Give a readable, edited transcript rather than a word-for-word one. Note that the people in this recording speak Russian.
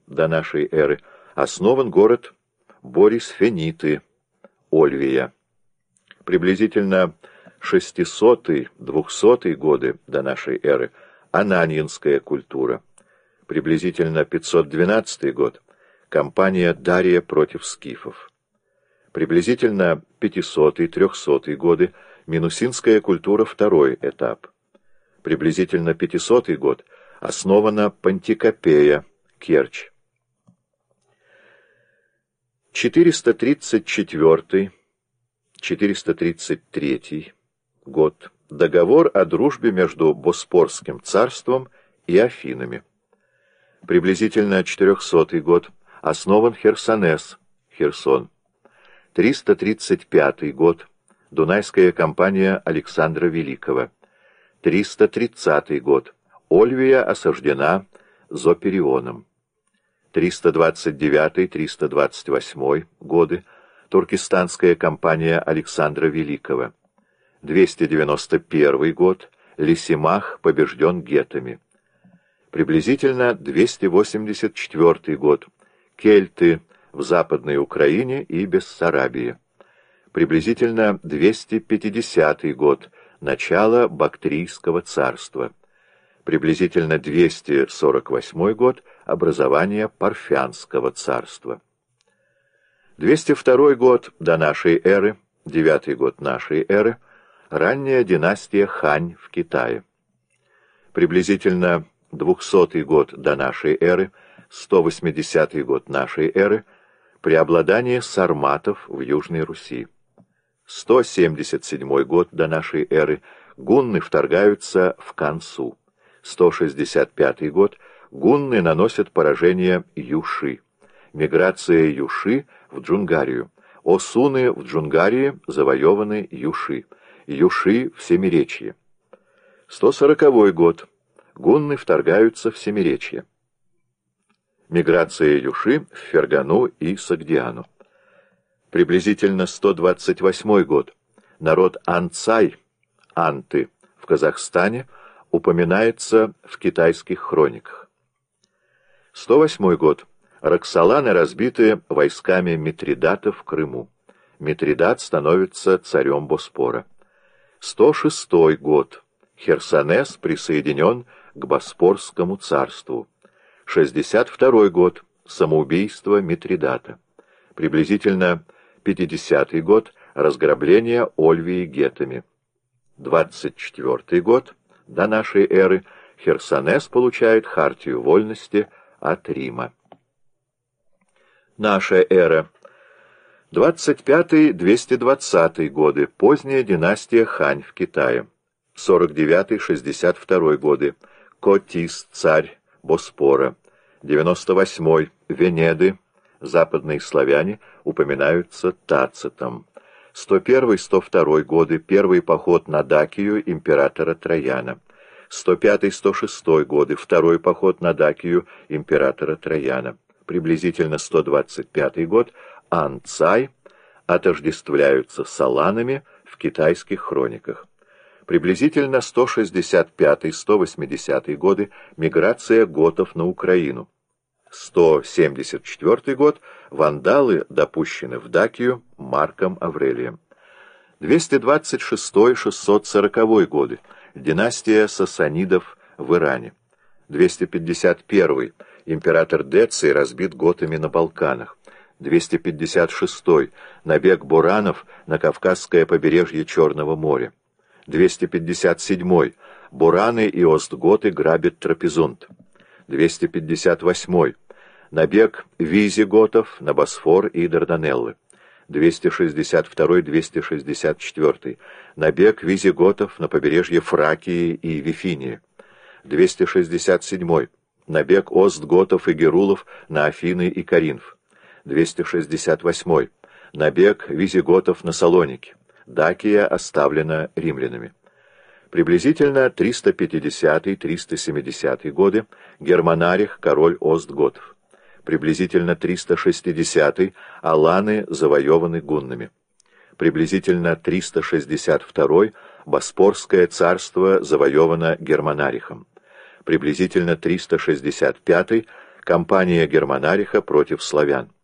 до нашей эры основан город Борисфениты, Ольвия. Приблизительно 600-200 годы до нашей эры Ананьинская культура. Приблизительно 512 год кампания Дария против скифов. Приблизительно 500-300 годы Минусинская культура, второй этап. Приблизительно 500 год основана Пантикопея, Керчь. 434-433 год. Договор о дружбе между Боспорским царством и Афинами. Приблизительно 400 год основан Херсонес, Херсон. 335 год. Дунайская кампания Александра Великого. 330 год. Ольвия осаждена Зоперионом. 329-328 годы. Туркестанская кампания Александра Великого. 291 год. Лисимах побежден геттами. Приблизительно 284 год. Кельты в Западной Украине и Бессарабии. Приблизительно 250 год. Начало Бактрийского царства. Приблизительно 248 год. Образование Парфянского царства. 202 год до нашей эры, 9 год нашей эры, ранняя династия Хань в Китае. Приблизительно 200 год до нашей эры, 180 год нашей эры, преобладание сарматов в Южной Руси. 177 год до нашей эры, гунны вторгаются в Кансу. 165 год, гунны наносят поражение Юши. Миграция Юши в Джунгарию. Осуны в Джунгарии завоеваны Юши. Юши в Семиречье. 140 год. Гунны вторгаются в Семиречье. Миграция Юши в Фергану и Согдиану. Приблизительно 128 год. Народ Анцай, Анты, в Казахстане упоминается в китайских хрониках. 108 год. Роксоланы разбиты войсками Митридата в Крыму. Митридат становится царем Боспора. 106 год. Херсонес присоединен к Боспорскому царству. 62 год. Самоубийство Митридата. Приблизительно 50 год. Разграбление Ольвии геттами. 24 год. До нашей эры Херсонес получает хартию вольности от Рима. Наша эра. 25-220 годы. Поздняя династия Хань в Китае. 49-62 годы. Котис, царь Боспора. 98-й. Венеды, западные славяне, упоминаются Тацитом. 101-102 годы. Первый поход на Дакию императора Трояна. 105-106 годы. Второй поход на Дакию императора Трояна. Приблизительно 125 год. Анцай отождествляются с аланами в китайских хрониках. Приблизительно 165-180 годы. Миграция готов на Украину. 174 год. Вандалы допущены в Дакию Марком Аврелием. 226-640 годы. Династия сасанидов в Иране. 251. Император Деций разбит готами на Балканах. 256. Набег буранов на Кавказское побережье Черного моря. 257. Бураны и остготы грабят Трапезунд. 258. Набег визиготов на Босфор и Дарданеллы. 262-264. Набег визиготов на побережье Фракии и Вифинии. 267. Набег остготов и герулов на Афины и Коринф. 268. Набег визиготов на Салоники. Дакия оставлена римлянами. Приблизительно 350-370 годы. Германарих, король остготов. Приблизительно 360 аланы завоеваны гуннами. Приблизительно 362 Боспорское царство завоевано Германарихом. Приблизительно 365 Кампания Германариха против славян.